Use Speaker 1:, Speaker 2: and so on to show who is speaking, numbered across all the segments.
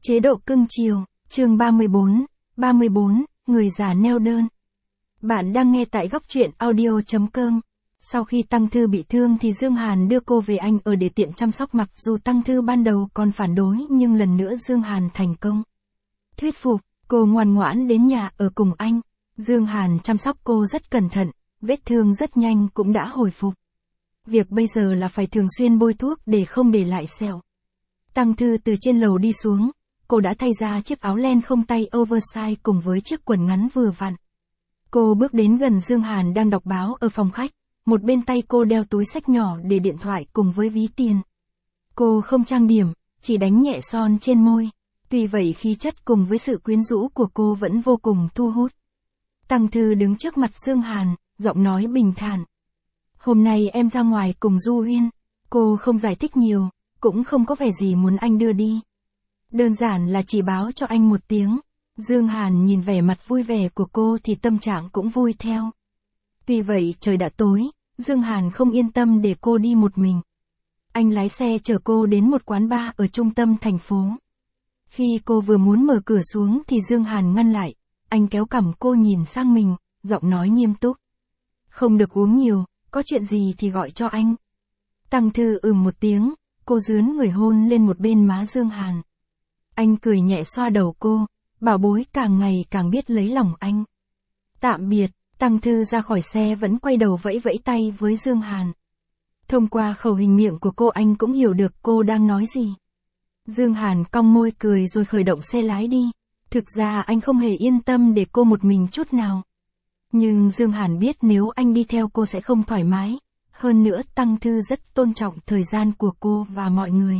Speaker 1: Chế độ cưng chiều, chương 34, người già neo đơn. Bạn đang nghe tại góc truyện audio.com. Sau khi Tăng Thư bị thương thì Dương Hàn đưa cô về Anh ở để tiện chăm sóc, mặc dù Tăng Thư ban đầu còn phản đối nhưng lần nữa Dương Hàn thành công thuyết phục, cô ngoan ngoãn đến nhà ở cùng anh. Dương Hàn chăm sóc cô rất cẩn thận, vết thương rất nhanh cũng đã hồi phục. Việc bây giờ là phải thường xuyên bôi thuốc để không để lại sẹo. Tăng Thư từ trên lầu đi xuống, cô đã thay ra chiếc áo len không tay oversize cùng với chiếc quần ngắn vừa vặn. Cô bước đến gần Dương Hàn đang đọc báo ở phòng khách, một bên tay cô đeo túi xách nhỏ để điện thoại cùng với ví tiền. Cô không trang điểm, chỉ đánh nhẹ son trên môi, tuy vậy khí chất cùng với sự quyến rũ của cô vẫn vô cùng thu hút. Tăng Thư đứng trước mặt Dương Hàn, giọng nói bình thản. Hôm nay em ra ngoài cùng Du Huyên. Cô không giải thích nhiều, cũng không có vẻ gì muốn anh đưa đi. Đơn giản là chỉ báo cho anh một tiếng. Dương Hàn nhìn vẻ mặt vui vẻ của cô thì tâm trạng cũng vui theo. Tuy vậy trời đã tối, Dương Hàn không yên tâm để cô đi một mình. Anh lái xe chở cô đến một quán bar ở trung tâm thành phố. Khi cô vừa muốn mở cửa xuống thì Dương Hàn ngăn lại. Anh kéo cằm cô nhìn sang mình, giọng nói nghiêm túc. Không được uống nhiều, có chuyện gì thì gọi cho anh. Tăng Thư một tiếng, cô dướn người hôn lên một bên má Dương Hàn. Anh cười nhẹ xoa đầu cô, bảo bối càng ngày càng biết lấy lòng anh. Tạm biệt, Tăng Thư ra khỏi xe vẫn quay đầu vẫy vẫy tay với Dương Hàn. Thông qua khẩu hình miệng của cô anh cũng hiểu được cô đang nói gì. Dương Hàn cong môi cười rồi khởi động xe lái đi. Thực ra anh không hề yên tâm để cô một mình chút nào. Nhưng Dương Hàn biết nếu anh đi theo cô sẽ không thoải mái. Hơn nữa Tăng Thư rất tôn trọng thời gian của cô và mọi người.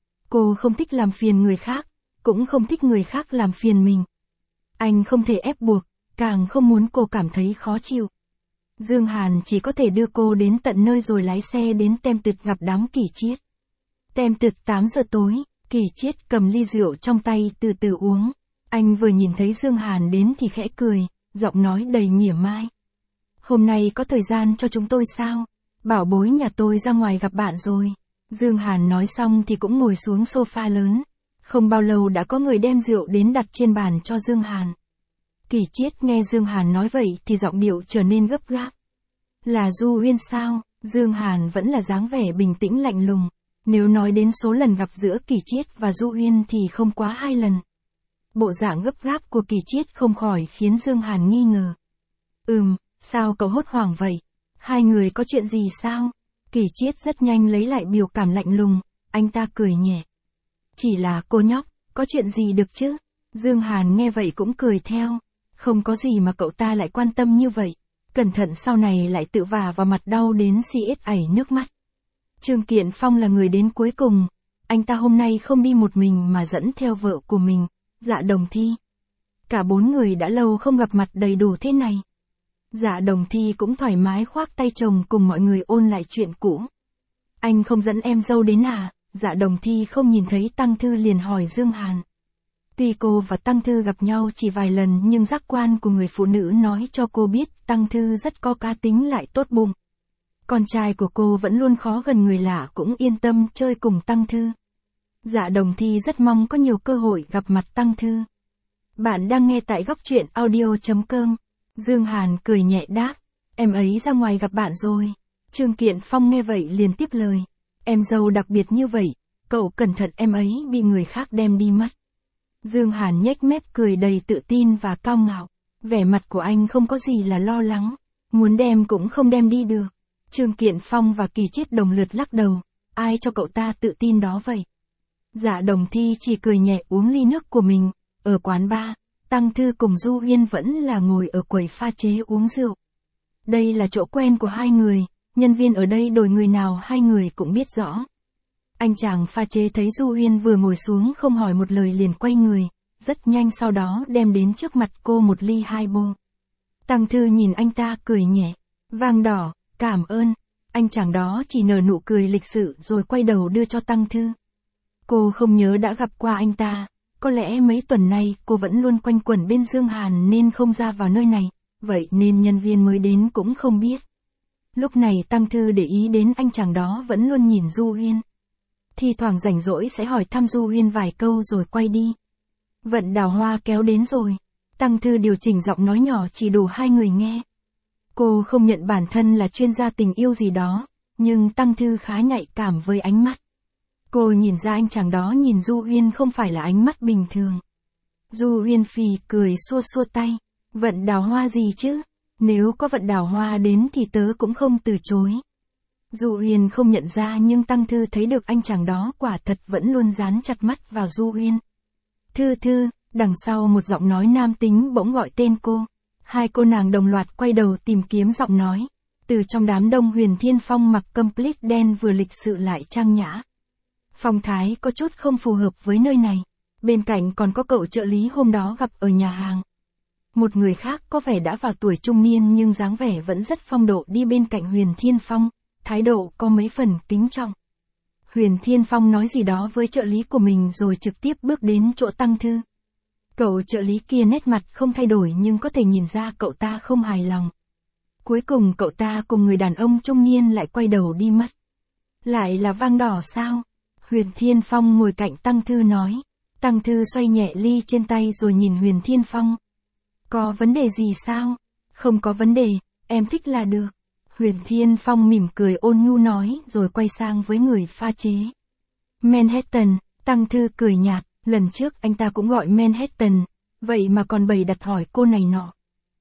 Speaker 1: Cô không thích làm phiền người khác, cũng không thích người khác làm phiền mình. Anh không thể ép buộc, càng không muốn cô cảm thấy khó chịu. Dương Hàn chỉ có thể đưa cô đến tận nơi rồi lái xe đến Tem Tựt gặp đám Kỷ Chiết. Tem Tựt 8 giờ tối, Kỷ Chiết cầm ly rượu trong tay từ từ uống. Anh vừa nhìn thấy Dương Hàn đến thì khẽ cười, giọng nói đầy mỉa mai. Hôm nay có thời gian cho chúng tôi sao? Bảo bối nhà tôi ra ngoài gặp bạn rồi. Dương Hàn nói xong thì cũng ngồi xuống sofa lớn. Không bao lâu đã có người đem rượu đến đặt trên bàn cho Dương Hàn. Kỷ Chiết nghe Dương Hàn nói vậy thì giọng điệu trở nên gấp gáp. Là Du Huyên sao? Dương Hàn vẫn là dáng vẻ bình tĩnh lạnh lùng. Nếu nói đến số lần gặp giữa Kỷ Chiết và Du Huyên thì không quá 2 lần. Bộ dạng gấp gáp của Kỷ Chiết không khỏi khiến Dương Hàn nghi ngờ. Sao cậu hốt hoảng vậy? Hai người có chuyện gì sao? Kỷ Chiết rất nhanh lấy lại biểu cảm lạnh lùng, anh ta cười nhẹ. Chỉ là cô nhóc, có chuyện gì được chứ? Dương Hàn nghe vậy cũng cười theo. Không có gì mà cậu ta lại quan tâm như vậy. Cẩn thận sau này lại tự vả vào mặt đau đến xiết ảy nước mắt. Trương Kiện Phong là người đến cuối cùng. Anh ta hôm nay không đi một mình mà dẫn theo vợ của mình, Dạ Đồng Thi. Cả 4 người đã lâu không gặp mặt đầy đủ thế này. Dạ Đồng Thi cũng thoải mái khoác tay chồng cùng mọi người ôn lại chuyện cũ. Anh không dẫn em dâu đến à? Dạ Đồng Thi không nhìn thấy Tăng Thư liền hỏi Dương Hàn. Tuy cô và Tăng Thư gặp nhau chỉ vài lần nhưng giác quan của người phụ nữ nói cho cô biết Tăng Thư rất có cá tính lại tốt bụng. Con trai của cô vẫn luôn khó gần người lạ cũng yên tâm chơi cùng Tăng Thư. Dạ Đồng Thi rất mong có nhiều cơ hội gặp mặt Tăng Thư. Bạn đang nghe tại góc truyện audio.com. Dương Hàn cười nhẹ đáp. Em ấy ra ngoài gặp bạn rồi. Trương Kiện Phong nghe vậy liền tiếp lời. Em dâu đặc biệt như vậy, cậu cẩn thận em ấy bị người khác đem đi mất. Dương Hàn nhếch mép cười đầy tự tin và cao ngạo. Vẻ mặt của anh không có gì là lo lắng. Muốn đem cũng không đem đi được. Trương Kiện Phong và Kỷ Chiết đồng lượt lắc đầu. Ai cho cậu ta tự tin đó vậy? Dạ Đồng Thi chỉ cười nhẹ uống ly nước của mình. Ở quán bar, Tăng Thư cùng Du Huyên vẫn là ngồi ở quầy pha chế uống rượu. Đây là chỗ quen của hai người, nhân viên ở đây đổi người nào hai người cũng biết rõ. Anh chàng pha chế thấy Du Huyên vừa ngồi xuống không hỏi một lời liền quay người, rất nhanh sau đó đem đến trước mặt cô một ly highball. Tăng Thư nhìn anh ta cười nhẹ, vang đỏ, cảm ơn. Anh chàng đó chỉ nở nụ cười lịch sự rồi quay đầu đưa cho Tăng Thư. Cô không nhớ đã gặp qua anh ta, có lẽ mấy tuần nay cô vẫn luôn quanh quẩn bên Dương Hàn nên không ra vào nơi này, vậy nên nhân viên mới đến cũng không biết. Lúc này Tăng Thư để ý đến anh chàng đó vẫn luôn nhìn Du Huyên. Thi thoảng rảnh rỗi sẽ hỏi thăm Du Huyên vài câu rồi quay đi. Vận Đào Hoa kéo đến rồi. Tăng Thư điều chỉnh giọng nói nhỏ chỉ đủ hai người nghe. Cô không nhận bản thân là chuyên gia tình yêu gì đó, nhưng Tăng Thư khá nhạy cảm với ánh mắt. Cô nhìn ra anh chàng đó nhìn Du Uyên không phải là ánh mắt bình thường. Du Uyên phì cười xua xua tay. Vận Đào Hoa gì chứ? Nếu có Vận Đào Hoa đến thì tớ cũng không từ chối. Du Uyên không nhận ra nhưng Tăng Thư thấy được anh chàng đó quả thật vẫn luôn dán chặt mắt vào Du Uyên. Thư Thư, đằng sau một giọng nói nam tính bỗng gọi tên cô. Hai cô nàng đồng loạt quay đầu tìm kiếm giọng nói. Từ trong đám đông Huyền Thiên Phong mặc complete đen vừa lịch sự lại trang nhã. Phong thái có chút không phù hợp với nơi này. Bên cạnh còn có cậu trợ lý hôm đó gặp ở nhà hàng. Một người khác có vẻ đã vào tuổi trung niên nhưng dáng vẻ vẫn rất phong độ đi bên cạnh Huyền Thiên Phong, thái độ có mấy phần kính trọng. Huyền Thiên Phong nói gì đó với trợ lý của mình rồi trực tiếp bước đến chỗ Tăng Thư. Cậu trợ lý kia nét mặt không thay đổi nhưng có thể nhìn ra cậu ta không hài lòng. Cuối cùng cậu ta cùng người đàn ông trung niên lại quay đầu đi mất. Lại là vang đỏ sao? Huyền Thiên Phong ngồi cạnh Tăng Thư nói. Tăng Thư xoay nhẹ ly trên tay rồi nhìn Huyền Thiên Phong. Có vấn đề gì sao? Không có vấn đề, em thích là được. Huyền Thiên Phong mỉm cười ôn nhu nói rồi quay sang với người pha chế. Manhattan, Tăng Thư cười nhạt, lần trước anh ta cũng gọi Manhattan, vậy mà còn bày đặt hỏi cô này nọ.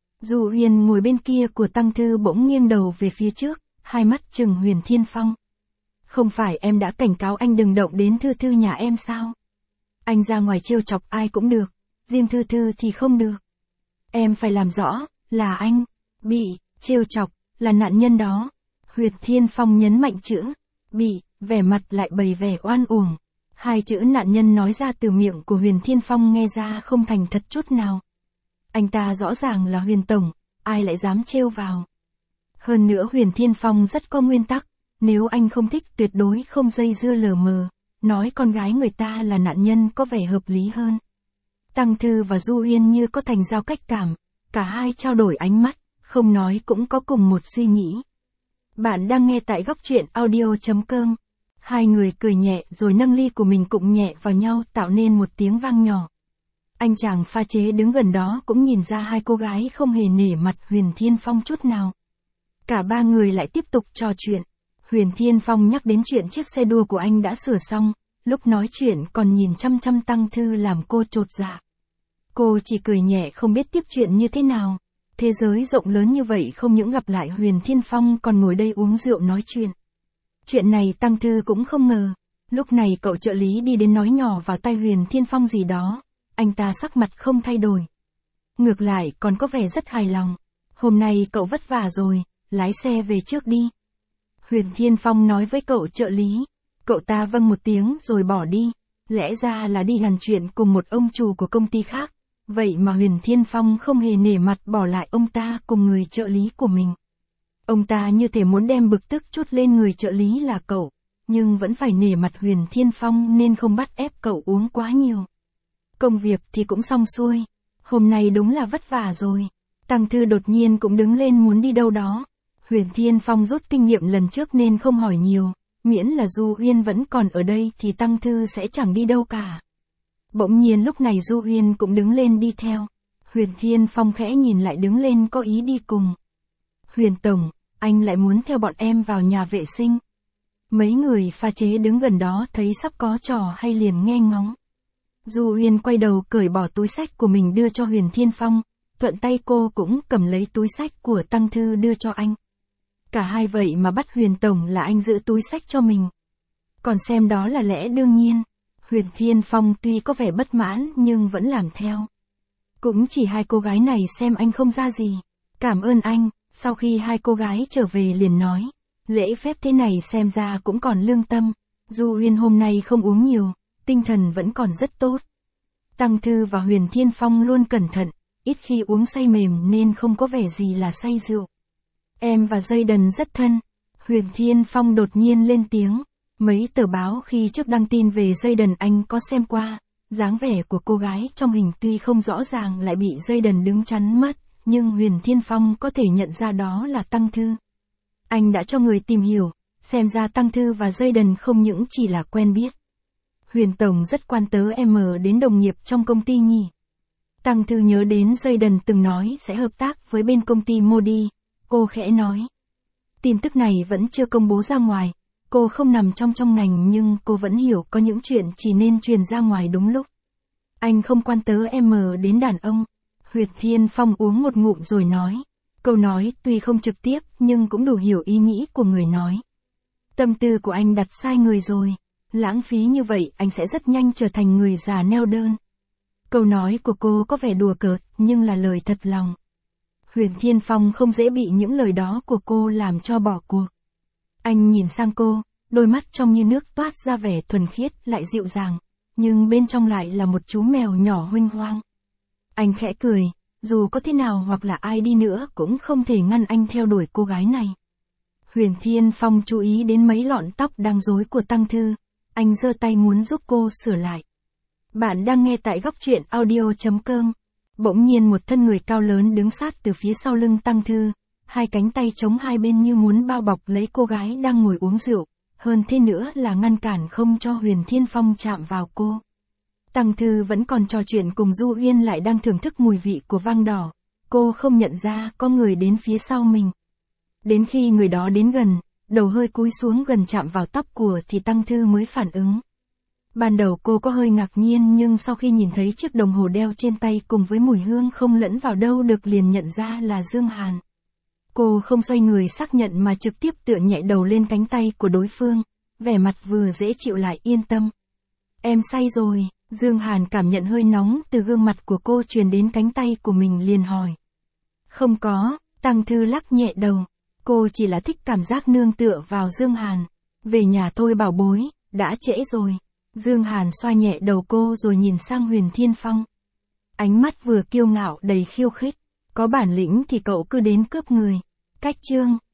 Speaker 1: Du Uyên ngồi bên kia của Tăng Thư bỗng nghiêng đầu về phía trước, hai mắt trừng Huyền Thiên Phong. Không phải em đã cảnh cáo anh đừng động đến Thư Thư nhà em sao? Anh ra ngoài trêu chọc ai cũng được, riêng Thư Thư thì không được. Em phải làm rõ, là anh, bị, trêu chọc, là nạn nhân đó. Huyền Thiên Phong nhấn mạnh chữ, bị, vẻ mặt lại bày vẻ oan uổng. Hai chữ nạn nhân nói ra từ miệng của Huyền Thiên Phong nghe ra không thành thật chút nào. Anh ta rõ ràng là Huyền Tổng, ai lại dám trêu vào. Hơn nữa Huyền Thiên Phong rất có nguyên tắc, nếu anh không thích tuyệt đối không dây dưa lờ mờ, nói con gái người ta là nạn nhân có vẻ hợp lý hơn. Tăng Thư và Du Uyên như có thành giao cách cảm, cả hai trao đổi ánh mắt, không nói cũng có cùng một suy nghĩ. Bạn đang nghe tại góc truyện audio.com. Hai người cười nhẹ rồi nâng ly của mình cụng nhẹ vào nhau tạo nên một tiếng vang nhỏ. Anh chàng pha chế đứng gần đó cũng nhìn ra hai cô gái không hề nể mặt Huyền Thiên Phong chút nào. Cả ba người lại tiếp tục trò chuyện. Huyền Thiên Phong nhắc đến chuyện chiếc xe đua của anh đã sửa xong, lúc nói chuyện còn nhìn chăm chăm Tăng Thư làm cô chột dạ. Cô chỉ cười nhẹ không biết tiếp chuyện như thế nào. Thế giới rộng lớn như vậy không những gặp lại Huyền Thiên Phong còn ngồi đây uống rượu nói chuyện. Chuyện này Tăng Thư cũng không ngờ. Lúc này cậu trợ lý đi đến nói nhỏ vào tai Huyền Thiên Phong gì đó. Anh ta sắc mặt không thay đổi. Ngược lại còn có vẻ rất hài lòng. Hôm nay cậu vất vả rồi, lái xe về trước đi. Huyền Thiên Phong nói với cậu trợ lý. Cậu ta vâng một tiếng rồi bỏ đi. Lẽ ra là đi hàn chuyện cùng một ông chủ của công ty khác. Vậy mà Huyền Thiên Phong không hề nể mặt bỏ lại ông ta cùng người trợ lý của mình. Ông ta như thể muốn đem bực tức trút lên người trợ lý là cậu, nhưng vẫn phải nể mặt Huyền Thiên Phong nên không bắt ép cậu uống quá nhiều. Công việc thì cũng xong xuôi. Hôm nay đúng là vất vả rồi. Tăng Thư đột nhiên cũng đứng lên muốn đi đâu đó. Huyền Thiên Phong rút kinh nghiệm lần trước nên không hỏi nhiều. Miễn là Du Uyên vẫn còn ở đây thì Tăng Thư sẽ chẳng đi đâu cả. Bỗng nhiên lúc này Du Uyên cũng đứng lên đi theo. Huyền Thiên Phong khẽ nhìn lại đứng lên có ý đi cùng. Huyền Tổng, anh lại muốn theo bọn em vào nhà vệ sinh. Mấy người pha chế đứng gần đó thấy sắp có trò hay liền nghe ngóng. Du Uyên quay đầu cởi bỏ túi xách của mình đưa cho Huyền Thiên Phong, thuận tay cô cũng cầm lấy túi xách của Tăng Thư đưa cho anh. Cả hai vậy mà bắt Huyền Tổng là anh giữ túi xách cho mình. Còn xem đó là lẽ đương nhiên. Huyền Thiên Phong tuy có vẻ bất mãn nhưng vẫn làm theo. Cũng chỉ hai cô gái này xem anh không ra gì. Cảm ơn anh. Sau khi hai cô gái trở về liền nói. Lễ phép thế này xem ra cũng còn lương tâm. Du Uyên hôm nay không uống nhiều, tinh thần vẫn còn rất tốt. Tăng Thư và Huyền Thiên Phong luôn cẩn thận, ít khi uống say mềm nên không có vẻ gì là say rượu. Em và Jayden rất thân. Huyền Thiên Phong đột nhiên lên tiếng. Mấy tờ báo khi trước đăng tin về Jayden anh có xem qua. Dáng vẻ của cô gái trong hình tuy không rõ ràng lại bị Jayden đứng chắn mất, nhưng Huyền Thiên Phong có thể nhận ra đó là Tăng Thư. Anh đã cho người tìm hiểu, xem ra Tăng Thư và Jayden không những chỉ là quen biết. Huyền Tổng rất quan tớ em đến đồng nghiệp trong công ty nhỉ. Tăng Thư nhớ đến Jayden từng nói sẽ hợp tác với bên công ty Modi, cô khẽ nói. Tin tức này vẫn chưa công bố ra ngoài, cô không nằm trong ngành nhưng cô vẫn hiểu có những chuyện chỉ nên truyền ra ngoài đúng lúc. Anh không quan tớ em đến đàn ông. Huyệt Thiên Phong uống một ngụm rồi nói. Câu nói tuy không trực tiếp nhưng cũng đủ hiểu ý nghĩ của người nói. Tâm tư của anh đặt sai người rồi. Lãng phí như vậy anh sẽ rất nhanh trở thành người già neo đơn. Câu nói của cô có vẻ đùa cợt nhưng là lời thật lòng. Huyền Thiên Phong không dễ bị những lời đó của cô làm cho bỏ cuộc. Anh nhìn sang cô, đôi mắt trong như nước toát ra vẻ thuần khiết lại dịu dàng, nhưng bên trong lại là một chú mèo nhỏ huênh hoang. Anh khẽ cười, dù có thế nào hoặc là ai đi nữa cũng không thể ngăn anh theo đuổi cô gái này. Huyền Thiên Phong chú ý đến mấy lọn tóc đang rối của Tăng Thư, anh giơ tay muốn giúp cô sửa lại. Bạn đang nghe tại góc truyện audio.com. Bỗng nhiên một thân người cao lớn đứng sát từ phía sau lưng Tăng Thư, hai cánh tay chống hai bên như muốn bao bọc lấy cô gái đang ngồi uống rượu, hơn thế nữa là ngăn cản không cho Huyền Thiên Phong chạm vào cô. Tăng Thư vẫn còn trò chuyện cùng Du Uyên lại đang thưởng thức mùi vị của vang đỏ, cô không nhận ra có người đến phía sau mình. Đến khi người đó đến gần, đầu hơi cúi xuống gần chạm vào tóc của thì Tăng Thư mới phản ứng. Ban đầu cô có hơi ngạc nhiên nhưng sau khi nhìn thấy chiếc đồng hồ đeo trên tay cùng với mùi hương không lẫn vào đâu được liền nhận ra là Dương Hàn. Cô không xoay người xác nhận mà trực tiếp tựa nhẹ đầu lên cánh tay của đối phương, vẻ mặt vừa dễ chịu lại yên tâm. Em say rồi, Dương Hàn cảm nhận hơi nóng từ gương mặt của cô truyền đến cánh tay của mình liền hỏi. Không có, Tăng Thư lắc nhẹ đầu, cô chỉ là thích cảm giác nương tựa vào Dương Hàn. Về nhà thôi bảo bối, đã trễ rồi. Dương Hàn xoa nhẹ đầu cô rồi nhìn sang Huyền Thiên Phong. Ánh mắt vừa kiêu ngạo đầy khiêu khích, có bản lĩnh thì cậu cứ đến cướp người. Cách chương